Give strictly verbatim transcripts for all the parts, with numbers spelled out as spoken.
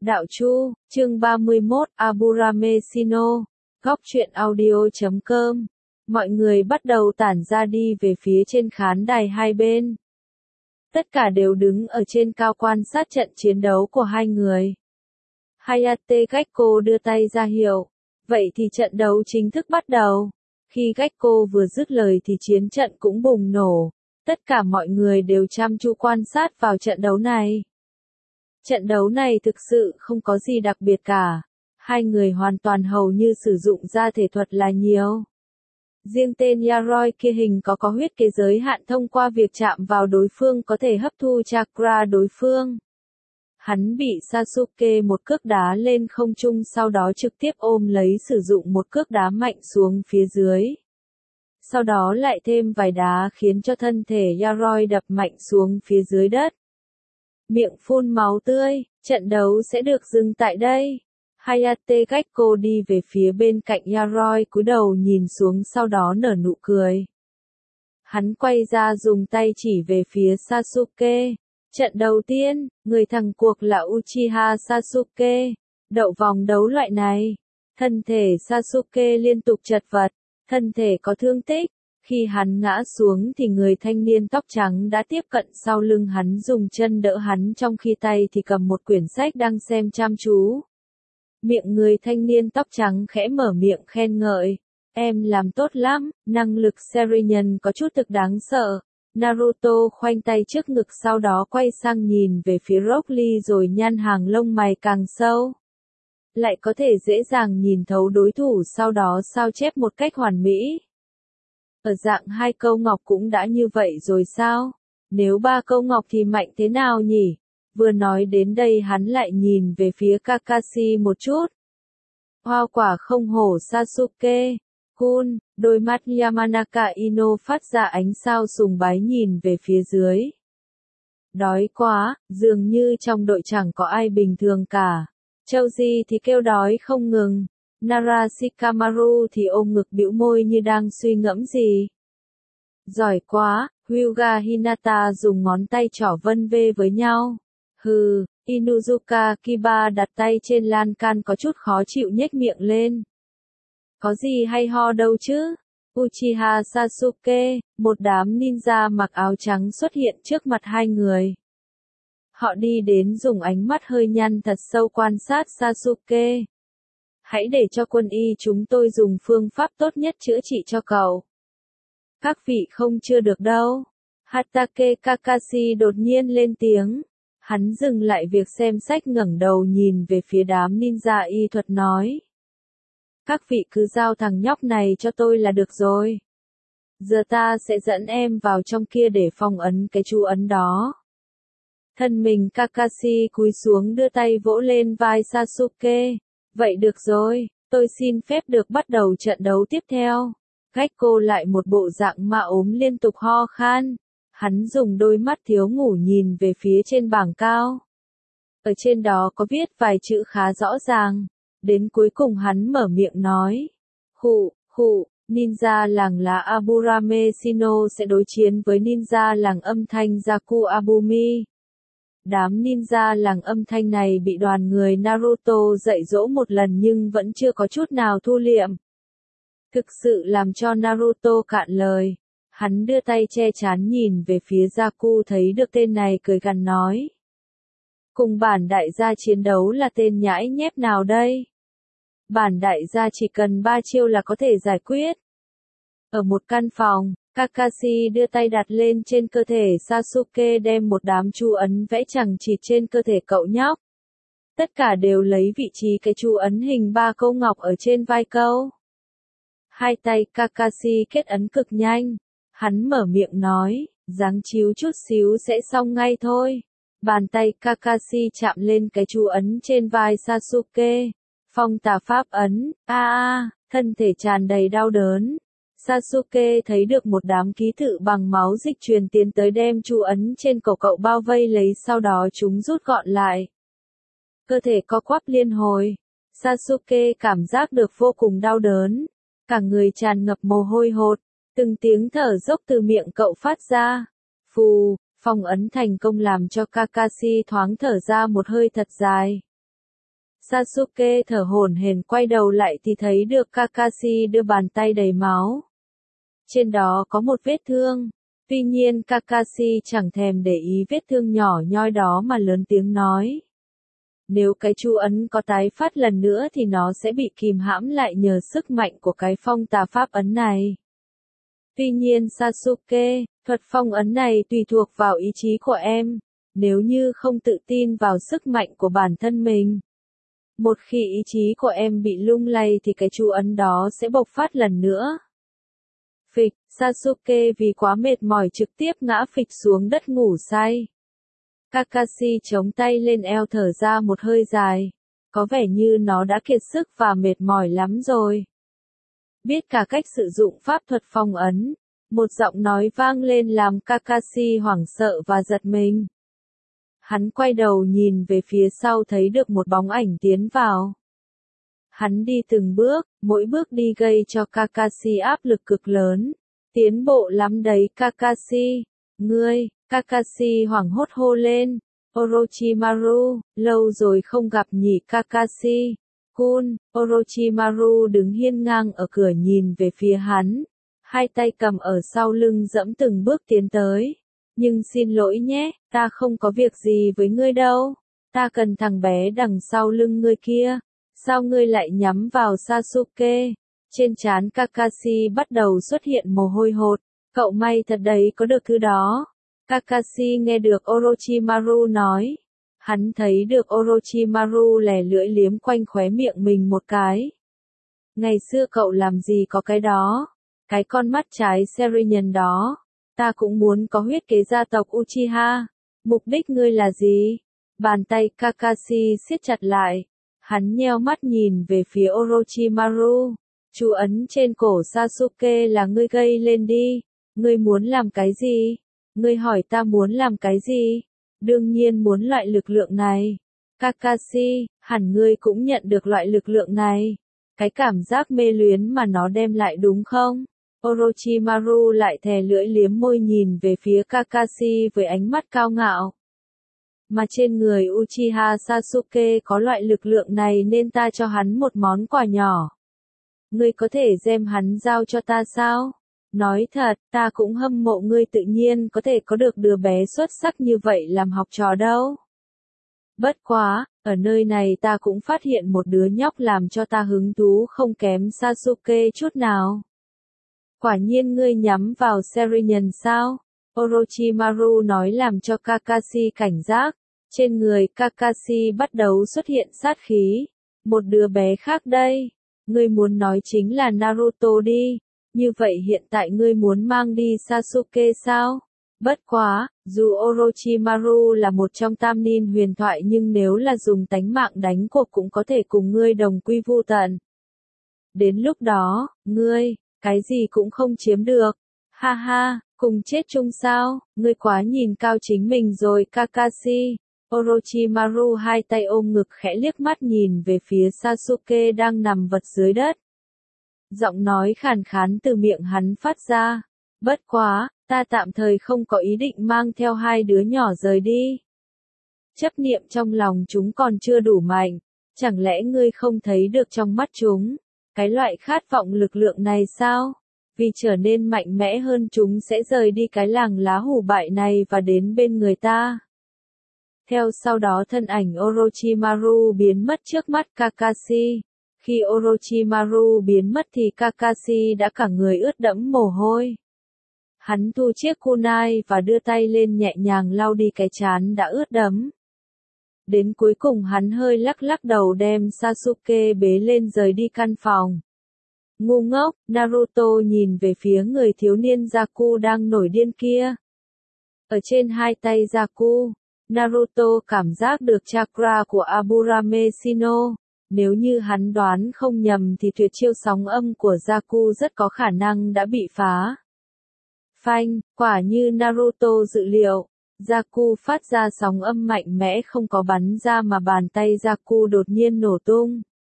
Đạo Chu, chương ba mươi mốt, Aburame Shino, góc truyện audio chấm com. Mọi người bắt đầu tản ra đi về phía trên khán đài hai bên. Tất cả đều đứng ở trên cao quan sát trận chiến đấu của hai người. Hayate Gekko đưa tay ra hiệu. Vậy thì trận đấu chính thức bắt đầu. Khi Gekko vừa dứt lời thì chiến trận cũng bùng nổ. Tất cả mọi người đều chăm chú quan sát vào trận đấu này. Trận đấu này thực sự không có gì đặc biệt cả. Hai người hoàn toàn hầu như sử dụng ra thể thuật là nhiều. Riêng tên Yaroi kia hình có có huyết kế giới hạn thông qua việc chạm vào đối phương có thể hấp thu chakra đối phương. Hắn bị Sasuke một cước đá lên không trung sau đó trực tiếp ôm lấy sử dụng một cước đá mạnh xuống phía dưới. Sau đó lại thêm vài đá khiến cho thân thể Yaroi đập mạnh xuống phía dưới đất. Miệng phun máu tươi, trận đấu sẽ được dừng tại đây. Hayate Gekko đi về phía bên cạnh Yaroi cúi đầu nhìn xuống sau đó nở nụ cười. Hắn quay ra dùng tay chỉ về phía Sasuke. Trận đầu tiên, người thắng cuộc là Uchiha Sasuke. Đậu vòng đấu loại này. Thân thể Sasuke liên tục chật vật, thân thể có thương tích. Khi hắn ngã xuống thì người thanh niên tóc trắng đã tiếp cận sau lưng hắn dùng chân đỡ hắn trong khi tay thì cầm một quyển sách đang xem chăm chú. Miệng người thanh niên tóc trắng khẽ mở miệng khen ngợi. Em làm tốt lắm, năng lực Sharingan có chút thực đáng sợ. Naruto khoanh tay trước ngực sau đó quay sang nhìn về phía Rock Lee rồi nhăn hàng lông mày càng sâu. Lại có thể dễ dàng nhìn thấu đối thủ sau đó sao chép một cách hoàn mỹ. Ở dạng hai câu ngọc cũng đã như vậy rồi sao? Nếu ba câu ngọc thì mạnh thế nào nhỉ? Vừa nói đến đây hắn lại nhìn về phía Kakashi một chút. Hoa quả không hổ Sasuke. Kun, đôi mắt Yamanaka Ino phát ra ánh sao sùng bái nhìn về phía dưới. Đói quá, dường như trong đội chẳng có ai bình thường cả. Choji thì kêu đói không ngừng. Nara Shikamaru thì ôm ngực bĩu môi như đang suy ngẫm gì. Giỏi quá, Hyuga Hinata dùng ngón tay trỏ vân vê với nhau. Hừ, Inuzuka Kiba đặt tay trên lan can có chút khó chịu nhếch miệng lên. Có gì hay ho đâu chứ? Uchiha Sasuke, một đám ninja mặc áo trắng xuất hiện trước mặt hai người. Họ đi đến dùng ánh mắt hơi nhăn thật sâu quan sát Sasuke. Hãy để cho quân y chúng tôi dùng phương pháp tốt nhất chữa trị cho cậu. Các vị không chưa được đâu. Hatake Kakashi đột nhiên lên tiếng. Hắn dừng lại việc xem sách ngẩng đầu nhìn về phía đám ninja y thuật nói. Các vị cứ giao thằng nhóc này cho tôi là được rồi. Giờ ta sẽ dẫn em vào trong kia để phong ấn cái chú ấn đó. Thân mình Kakashi cúi xuống đưa tay vỗ lên vai Sasuke. Vậy được rồi, tôi xin phép được bắt đầu trận đấu tiếp theo. Gekko lại một bộ dạng ma ốm liên tục ho khan. Hắn dùng đôi mắt thiếu ngủ nhìn về phía trên bảng cao. Ở trên đó có viết vài chữ khá rõ ràng. Đến cuối cùng hắn mở miệng nói. Hụ, hụ, ninja làng lá Aburame Shino sẽ đối chiến với ninja làng âm thanh Zaku Abumi. Đám ninja làng âm thanh này bị đoàn người Naruto dạy dỗ một lần nhưng vẫn chưa có chút nào thu liệm. Thực sự làm cho Naruto cạn lời. Hắn đưa tay che chắn nhìn về phía Zaku thấy được tên này cười gằn nói. Cùng bản đại gia chiến đấu là tên nhãi nhép nào đây? Bản đại gia chỉ cần ba chiêu là có thể giải quyết. Ở một căn phòng, Kakashi đưa tay đặt lên trên cơ thể Sasuke đem một đám chú ấn vẽ chằng chịt trên cơ thể cậu nhóc. Tất cả đều lấy vị trí cái chú ấn hình ba câu ngọc ở trên vai câu. Hai tay Kakashi kết ấn cực nhanh. Hắn mở miệng nói, giáng chiếu chút xíu sẽ xong ngay thôi. Bàn tay Kakashi chạm lên cái chú ấn trên vai Sasuke. Phong tà pháp ấn, a a, thân thể tràn đầy đau đớn. Sasuke thấy được một đám ký tự bằng máu dịch truyền tiến tới đem chú ấn trên cổ cậu bao vây lấy sau đó chúng rút gọn lại. Cơ thể co quắp liên hồi. Sasuke cảm giác được vô cùng đau đớn. Cả người tràn ngập mồ hôi hột. Từng tiếng thở dốc từ miệng cậu phát ra. Phù, phong ấn thành công làm cho Kakashi thoáng thở ra một hơi thật dài. Sasuke thở hổn hển quay đầu lại thì thấy được Kakashi đưa bàn tay đầy máu. Trên đó có một vết thương. Tuy nhiên Kakashi chẳng thèm để ý vết thương nhỏ nhoi đó mà lớn tiếng nói. Nếu cái chú ấn có tái phát lần nữa thì nó sẽ bị kìm hãm lại nhờ sức mạnh của cái phong tà pháp ấn này. Tuy nhiên Sasuke, thuật phong ấn này tùy thuộc vào ý chí của em, nếu như không tự tin vào sức mạnh của bản thân mình. Một khi ý chí của em bị lung lay thì cái chú ấn đó sẽ bộc phát lần nữa. Phịch, Sasuke vì quá mệt mỏi trực tiếp ngã phịch xuống đất ngủ say. Kakashi chống tay lên eo thở ra một hơi dài, có vẻ như nó đã kiệt sức và mệt mỏi lắm rồi. Biết cả cách sử dụng pháp thuật phong ấn, một giọng nói vang lên làm Kakashi hoảng sợ và giật mình. Hắn quay đầu nhìn về phía sau thấy được một bóng ảnh tiến vào. Hắn đi từng bước, mỗi bước đi gây cho Kakashi áp lực cực lớn. Tiến bộ lắm đấy Kakashi, ngươi, Kakashi hoảng hốt hô lên. Orochimaru, lâu rồi không gặp nhỉ Kakashi. Kun, Orochimaru đứng hiên ngang ở cửa nhìn về phía hắn. Hai tay cầm ở sau lưng dẫm từng bước tiến tới. Nhưng xin lỗi nhé, ta không có việc gì với ngươi đâu. Ta cần thằng bé đằng sau lưng ngươi kia. Sao ngươi lại nhắm vào Sasuke? Trên trán Kakashi bắt đầu xuất hiện mồ hôi hột. Cậu may thật đấy có được thứ đó. Kakashi nghe được Orochimaru nói. Hắn thấy được Orochimaru lè lưỡi liếm quanh khóe miệng mình một cái. Ngày xưa cậu làm gì có cái đó? Cái con mắt trái Sharingan đó. Ta cũng muốn có huyết kế gia tộc Uchiha. Mục đích ngươi là gì? Bàn tay Kakashi siết chặt lại. Hắn nheo mắt nhìn về phía Orochimaru. Chú ấn trên cổ Sasuke là ngươi gây lên đi. Ngươi muốn làm cái gì? Ngươi hỏi ta muốn làm cái gì? Đương nhiên muốn loại lực lượng này. Kakashi, hẳn ngươi cũng nhận được loại lực lượng này. Cái cảm giác mê luyến mà nó đem lại đúng không? Orochimaru lại thè lưỡi liếm môi nhìn về phía Kakashi với ánh mắt cao ngạo. Mà trên người Uchiha Sasuke có loại lực lượng này nên ta cho hắn một món quà nhỏ. Ngươi có thể đem hắn giao cho ta sao? Nói thật, ta cũng hâm mộ ngươi tự nhiên có thể có được đứa bé xuất sắc như vậy làm học trò đâu. Bất quá, ở nơi này ta cũng phát hiện một đứa nhóc làm cho ta hứng thú không kém Sasuke chút nào. Quả nhiên ngươi nhắm vào Sharingan sao? Orochimaru nói làm cho Kakashi cảnh giác. Trên người Kakashi bắt đầu xuất hiện sát khí. Một đứa bé khác đây. Ngươi muốn nói chính là Naruto đi. Như vậy hiện tại ngươi muốn mang đi Sasuke sao? Bất quá, dù Orochimaru là một trong tam nin huyền thoại nhưng nếu là dùng tánh mạng đánh cuộc cũng có thể cùng ngươi đồng quy vu tận. Đến lúc đó, ngươi, cái gì cũng không chiếm được. Ha ha, cùng chết chung sao? Ngươi quá nhìn cao chính mình rồi Kakashi. Orochimaru hai tay ôm ngực khẽ liếc mắt nhìn về phía Sasuke đang nằm vật dưới đất. Giọng nói khàn khàn từ miệng hắn phát ra. Bất quá, ta tạm thời không có ý định mang theo hai đứa nhỏ rời đi. Chấp niệm trong lòng chúng còn chưa đủ mạnh. Chẳng lẽ ngươi không thấy được trong mắt chúng? Cái loại khát vọng lực lượng này sao? Vì trở nên mạnh mẽ hơn chúng sẽ rời đi cái làng lá hủ bại này và đến bên người ta. Theo sau đó thân ảnh Orochimaru biến mất trước mắt Kakashi. Khi Orochimaru biến mất thì Kakashi đã cả người ướt đẫm mồ hôi. Hắn thu chiếc kunai và đưa tay lên nhẹ nhàng lau đi cái trán đã ướt đẫm. Đến cuối cùng hắn hơi lắc lắc đầu đem Sasuke bế lên rời đi căn phòng. Ngu ngốc, Naruto nhìn về phía người thiếu niên Zaku đang nổi điên kia. Ở trên hai tay Zaku, Naruto cảm giác được chakra của Aburame Shino. Nếu như hắn đoán không nhầm thì tuyệt chiêu sóng âm của Zaku rất có khả năng đã bị phá. Phanh, quả như Naruto dự liệu. Zaku phát ra sóng âm mạnh mẽ không có bắn ra mà bàn tay Zaku đột nhiên nổ tung.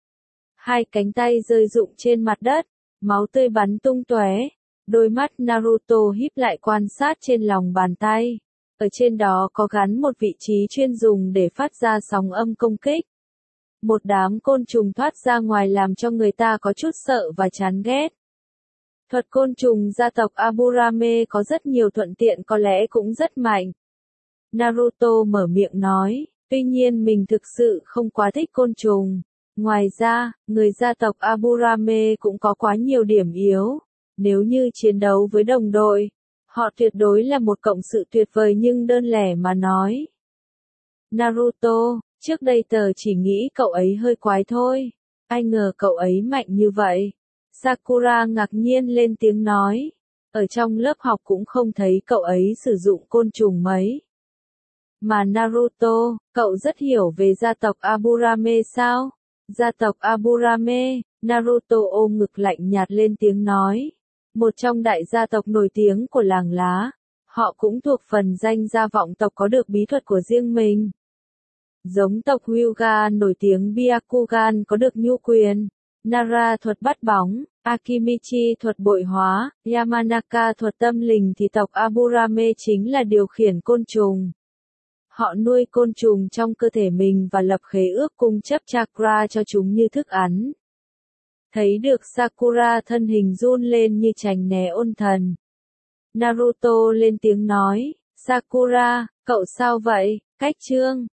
Hai cánh tay rơi rụng trên mặt đất, máu tươi bắn tung tóe. Đôi mắt Naruto híp lại quan sát trên lòng bàn tay. Ở trên đó có gắn một vị trí chuyên dùng để phát ra sóng âm công kích. Một đám côn trùng thoát ra ngoài làm cho người ta có chút sợ và chán ghét. Thuật côn trùng gia tộc Aburame có rất nhiều thuận tiện, có lẽ cũng rất mạnh. Naruto mở miệng nói, tuy nhiên mình thực sự không quá thích côn trùng. Ngoài ra, người gia tộc Aburame cũng có quá nhiều điểm yếu. Nếu như chiến đấu với đồng đội, họ tuyệt đối là một cộng sự tuyệt vời, nhưng đơn lẻ mà nói. Naruto, trước đây tớ chỉ nghĩ cậu ấy hơi quái thôi. Ai ngờ cậu ấy mạnh như vậy. Sakura ngạc nhiên lên tiếng nói. Ở trong lớp học cũng không thấy cậu ấy sử dụng côn trùng mấy. Mà Naruto, cậu rất hiểu về gia tộc Aburame sao? Gia tộc Aburame, Naruto ôm ngực lạnh nhạt lên tiếng nói. Một trong đại gia tộc nổi tiếng của làng lá. Họ cũng thuộc phần danh gia vọng tộc có được bí thuật của riêng mình. Giống tộc Hyuga nổi tiếng, Byakugan có được nhu quyền, Nara thuật bắt bóng, Akimichi thuật bội hóa, Yamanaka thuật tâm linh, thì tộc Aburame chính là điều khiển côn trùng. Họ nuôi côn trùng trong cơ thể mình và lập khế ước cung chấp chakra cho chúng như thức ăn. Thấy được Sakura thân hình run lên như tránh né ôn thần. Naruto lên tiếng nói, Sakura, cậu sao vậy? Cách chương